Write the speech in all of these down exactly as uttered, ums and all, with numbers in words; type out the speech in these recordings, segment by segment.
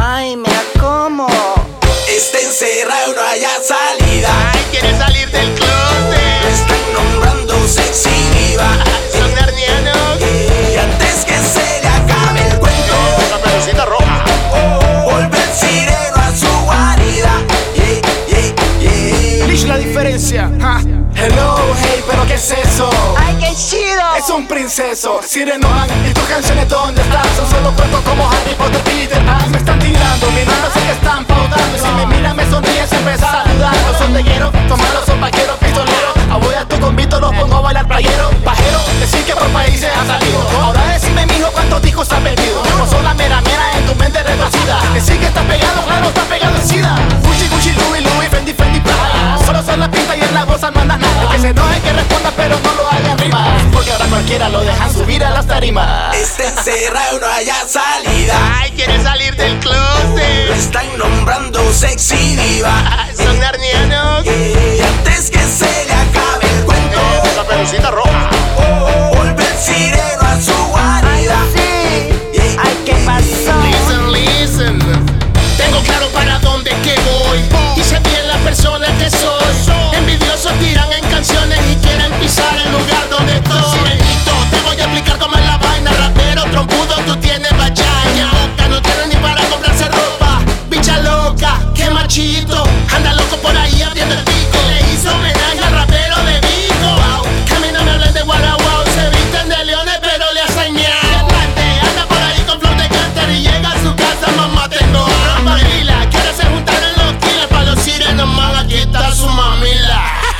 Ay, mira cómo está encerrado, no haya salida. Ay, quiere salir del closet. Lo están nombrando sexy diva. Son narnianos. Y antes que se le acabe el cuento, Caperucita Roja. vuelve el sireno a su guarida. Yeah, yeah, yeah. Lish la diferencia. Ja. Hello, hey, pero ¿qué es eso? ay, qué chido. Es un princeso, Sireno Man. ¿Y tus canciones dónde están? Son solo cuentos como Harry Potter, Peter Pan. Me están tirando, mi nombre sé que están pautando. Y si me miran, me sonríen, siempre saludando. Son tegueros, son malos, son vaqueros, pistoleros. A voy a tu convito, los pongo a bailar playero. Pajero, decir que por países han salido. Ahora decime, mijo, cuántos discos has vendido. No son la mera mera en tu mente retorcida. Decir que estás pegado, claro, estás pegado en sida. Gucci, Gucci, Louis, Louis, Fendi, Fendi, Prada. Solo son las pintas y en la bolsa no andas nada. El que se enoje que responda, pero no lo haga en rimas. Porque ahora cualquiera lo dejan subir a las tarimas. Está encerrado, no haya salida. Ay, quiere salir del Lo closet. están nombrando sexy diva. Son narnianos. Y antes que se le acabe el cuento, Caperucita Roja. vuelve el sireno a su guarida. Sí. Ay, ¿qué pasó? Listen, listen. Tengo claro para dónde que voy. Y sé bien la persona que soy. Envidiosos tiran en canciones y quieren pisar el lugar donde estoy. Sirenito, te voy a explicar cómo es la vaina. Rapero, trompudo, tú tienes vagina. Boca, no tienes ni para comprarse ropa. Bicha loca, qué machito. Anda loco por ahí abriendo el pico. Le hizo homenaje al rapero de Vigo. Wow, que a mí no me hablen de Guaraguao. Se visten de leones pero le hacen miau. Anda por ahí con flor de cáncer y llega a su casa, mamá tengo hambre. Quiere se juntar en los kilos para los sirenos man, aquí está su mamila.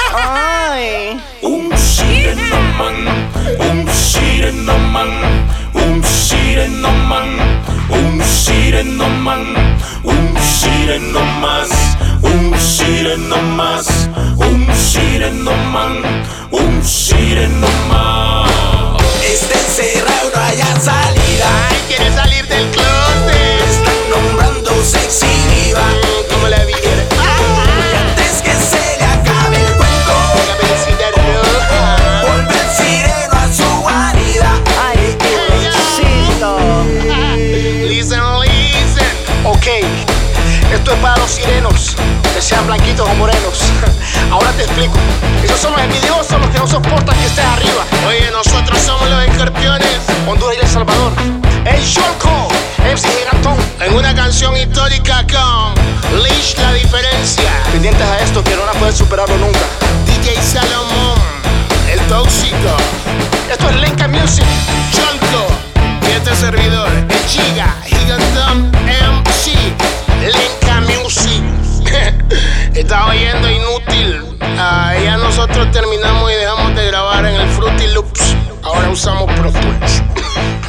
Ay, Un sireno man, un sireno man, un sireno man, un sireno man, un sireno más, un sireno más, un sireno man, un sireno más. Está encerrado, no haya salida. Ay, quiere salir del Lo closet. están nombrando sexy diva. Como la vi. Y antes que se le acabe el cuento, Caperucita Roja. vuelve el sireno a su guarida. ay, qué chido. Listen, listen. Ok, esto es para los sirenos, que sean blanquitos o morenos. Ahora te explico. Esos son los envidiosos, los que no soportan que estés arriba. Oye, nosotros somos los escorpiones. Honduras y El Salvador. El Yolko, M C Gigantón. En una canción histórica con Lish la diferencia. Pendientes a esto, que no van a poder superarlo nunca. D J Salomón, el tóxico. Esto es Lenka Music. Cholco y este servidor, el Giga, Gigantón M C, Lenka Music. Estaba oyendo inútil. Ah, ya nosotros terminamos y dejamos de grabar en el Fruity Loops. Ahora usamos Pro Tools.